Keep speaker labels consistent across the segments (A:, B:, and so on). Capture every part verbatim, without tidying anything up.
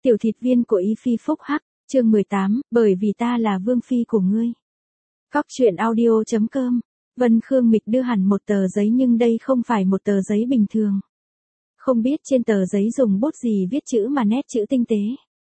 A: Tiểu thịt viên của Y Phi phúc hắc, chương mười tám, bởi vì ta là vương phi của ngươi. Cóc truyện audio chấm com. Vân Khương Mịch đưa hẳn một tờ giấy nhưng đây không phải một tờ giấy bình thường. Không biết trên tờ giấy dùng bút gì viết chữ mà nét chữ tinh tế.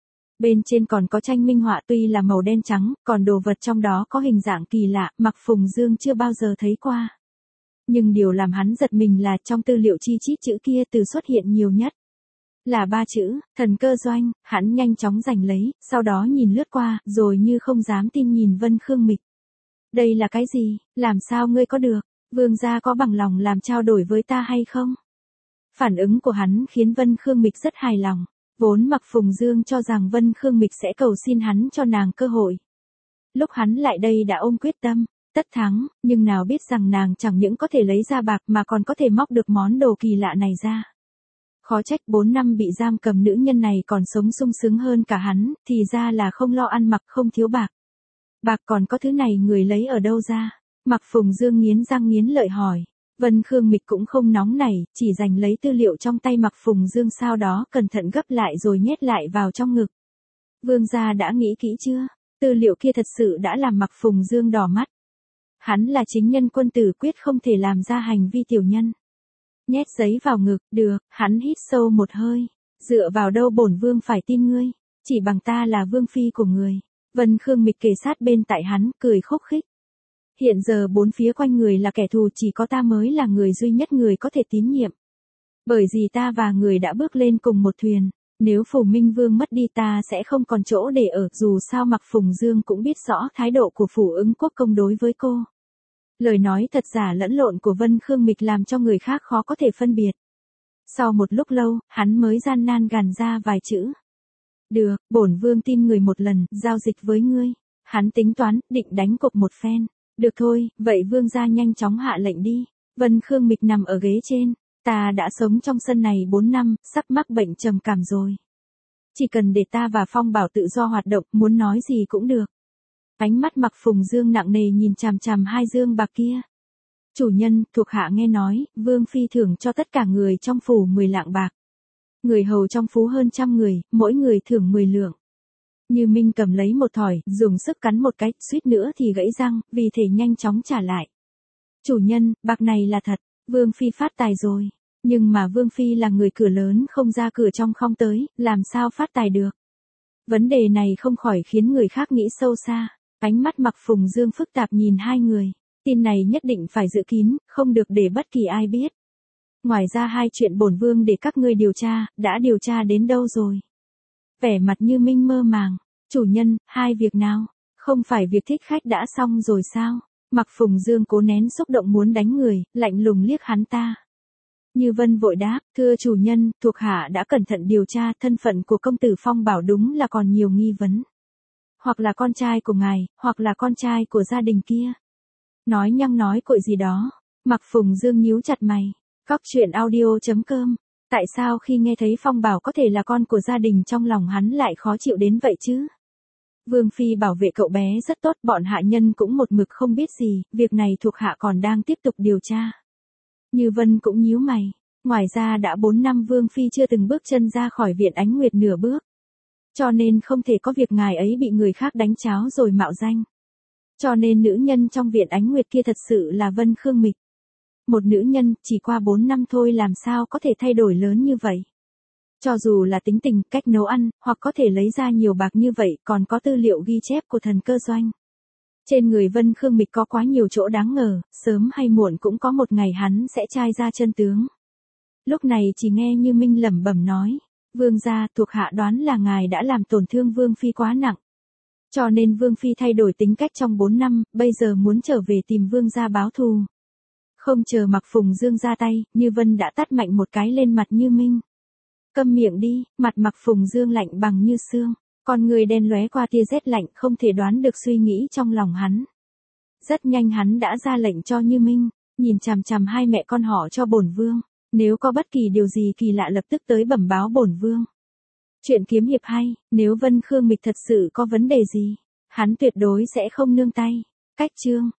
A: Bên trên còn có tranh minh họa tuy là màu đen trắng, còn đồ vật trong đó có hình dạng kỳ lạ, Mạc Phùng Dương chưa bao giờ thấy qua. Nhưng điều làm hắn giật mình là trong tư liệu chi chít chữ kia từ xuất hiện nhiều nhất. Là ba chữ, thần cơ doanh, hắn nhanh chóng giành lấy, sau đó nhìn lướt qua, rồi như không dám tin nhìn Vân Khương Mịch. Đây là cái gì, làm sao ngươi có được, vương gia có bằng lòng làm trao đổi với ta hay không? Phản ứng của hắn khiến Vân Khương Mịch rất hài lòng, vốn Mạc Phùng Dương cho rằng Vân Khương Mịch sẽ cầu xin hắn cho nàng cơ hội. Lúc hắn lại đây đã ôm quyết tâm, tất thắng, nhưng nào biết rằng nàng chẳng những có thể lấy ra bạc mà còn có thể móc được món đồ kỳ lạ này ra. Khó trách bốn năm bị giam cầm nữ nhân này còn sống sung sướng hơn cả hắn, thì ra là không lo ăn mặc không thiếu bạc. Bạc còn có thứ này người lấy ở đâu ra? Mạc Phùng Dương nghiến răng nghiến lợi hỏi. Vân Khương Mịch cũng không nóng nảy, chỉ giành lấy tư liệu trong tay Mạc Phùng Dương sau đó cẩn thận gấp lại rồi nhét lại vào trong ngực. Vương gia đã nghĩ kỹ chưa? Tư liệu kia thật sự đã làm Mạc Phùng Dương đỏ mắt. Hắn là chính nhân quân tử quyết không thể làm ra hành vi tiểu nhân. Nhét giấy vào ngực, được, hắn hít sâu một hơi. Dựa vào đâu bổn vương phải tin ngươi, chỉ bằng ta là vương phi của người. Vân Khương Mịch kề sát bên tại hắn, cười khúc khích. Hiện giờ bốn phía quanh người là kẻ thù, chỉ có ta mới là người duy nhất người có thể tín nhiệm. Bởi vì ta và người đã bước lên cùng một thuyền, nếu Phủ Minh Vương mất đi ta sẽ không còn chỗ để ở, dù sao Mạc Phùng Dương cũng biết rõ thái độ của Phủ Ứng Quốc công đối với cô. Lời nói thật giả lẫn lộn của Vân Khương Mịch làm cho người khác khó có thể phân biệt. Sau một lúc lâu, hắn mới gian nan gàn ra vài chữ. Được, bổn vương tin người một lần, giao dịch với ngươi. Hắn tính toán, định đánh cục một phen. Được thôi, vậy vương gia nhanh chóng hạ lệnh đi. Vân Khương Mịch nằm ở ghế trên. Ta đã sống trong sân này bốn năm, sắp mắc bệnh trầm cảm rồi. Chỉ cần để ta và Phong Bảo tự do hoạt động, muốn nói gì cũng được. Ánh mắt Mạc Phùng Dương nặng nề nhìn chằm chằm hai dương bạc kia. Chủ nhân, thuộc hạ nghe nói, vương phi thưởng cho tất cả người trong phủ mười lạng bạc. Người hầu trong phủ hơn trăm người, mỗi người thưởng mười lượng. Như Minh cầm lấy một thỏi, dùng sức cắn một cái, suýt nữa thì gãy răng, vì thể nhanh chóng trả lại. Chủ nhân, bạc này là thật, vương phi phát tài rồi. Nhưng mà vương phi là người cửa lớn không ra cửa trong không tới, làm sao phát tài được? Vấn đề này không khỏi khiến người khác nghĩ sâu xa. Ánh mắt Mạc Phùng Dương phức tạp nhìn hai người. Tin này nhất định phải giữ kín, không được để bất kỳ ai biết. Ngoài ra hai chuyện bổn vương để các ngươi điều tra, đã điều tra đến đâu rồi? Vẻ mặt Như Minh mơ màng. Chủ nhân, hai việc nào? Không phải việc thích khách đã xong rồi sao? Mạc Phùng Dương cố nén xúc động muốn đánh người, lạnh lùng liếc hắn ta. Như Vân vội đáp, thưa chủ nhân, thuộc hạ đã cẩn thận điều tra, thân phận của công tử Phong Bảo đúng là còn nhiều nghi vấn. Hoặc là con trai của ngài, hoặc là con trai của gia đình kia. Nói nhăng nói cội gì đó. Mạc Phùng Dương nhíu chặt mày. Cóc truyện audio chấm com. Tại sao khi nghe thấy Phong Bảo có thể là con của gia đình trong lòng hắn lại khó chịu đến vậy chứ? Vương phi bảo vệ cậu bé rất tốt, bọn hạ nhân cũng một mực không biết gì, việc này thuộc hạ còn đang tiếp tục điều tra. Như Vân cũng nhíu mày. Ngoài ra đã bốn năm Vương phi chưa từng bước chân ra khỏi viện Ánh Nguyệt nửa bước. Cho nên không thể có việc ngài ấy bị người khác đánh cháo rồi mạo danh. Cho nên nữ nhân trong viện Ánh Nguyệt kia thật sự là Vân Khương Mịch. Một nữ nhân, chỉ qua bốn năm thôi làm sao có thể thay đổi lớn như vậy. Cho dù là tính tình, cách nấu ăn, hoặc có thể lấy ra nhiều bạc như vậy, còn có tư liệu ghi chép của thần cơ doanh. Trên người Vân Khương Mịch có quá nhiều chỗ đáng ngờ, sớm hay muộn cũng có một ngày hắn sẽ trai ra chân tướng. Lúc này chỉ nghe Như Minh lẩm bẩm nói. Vương gia, thuộc hạ đoán là ngài đã làm tổn thương Vương phi quá nặng. Cho nên Vương phi thay đổi tính cách trong bốn năm, bây giờ muốn trở về tìm Vương gia báo thù. Không chờ Mạc Phùng Dương ra tay, Như Vân đã tát mạnh một cái lên mặt Như Minh. Câm miệng đi, mặt Mạc Phùng Dương lạnh bằng như xương, con người đen lóe qua tia rét lạnh, không thể đoán được suy nghĩ trong lòng hắn. Rất nhanh hắn đã ra lệnh cho Như Minh, nhìn chằm chằm hai mẹ con họ cho bổn vương. Nếu có bất kỳ điều gì kỳ lạ lập tức tới bẩm báo bổn vương. Chuyện kiếm hiệp hay, nếu Vân Khương Mịch thật sự có vấn đề gì, hắn tuyệt đối sẽ không nương tay. Cách chương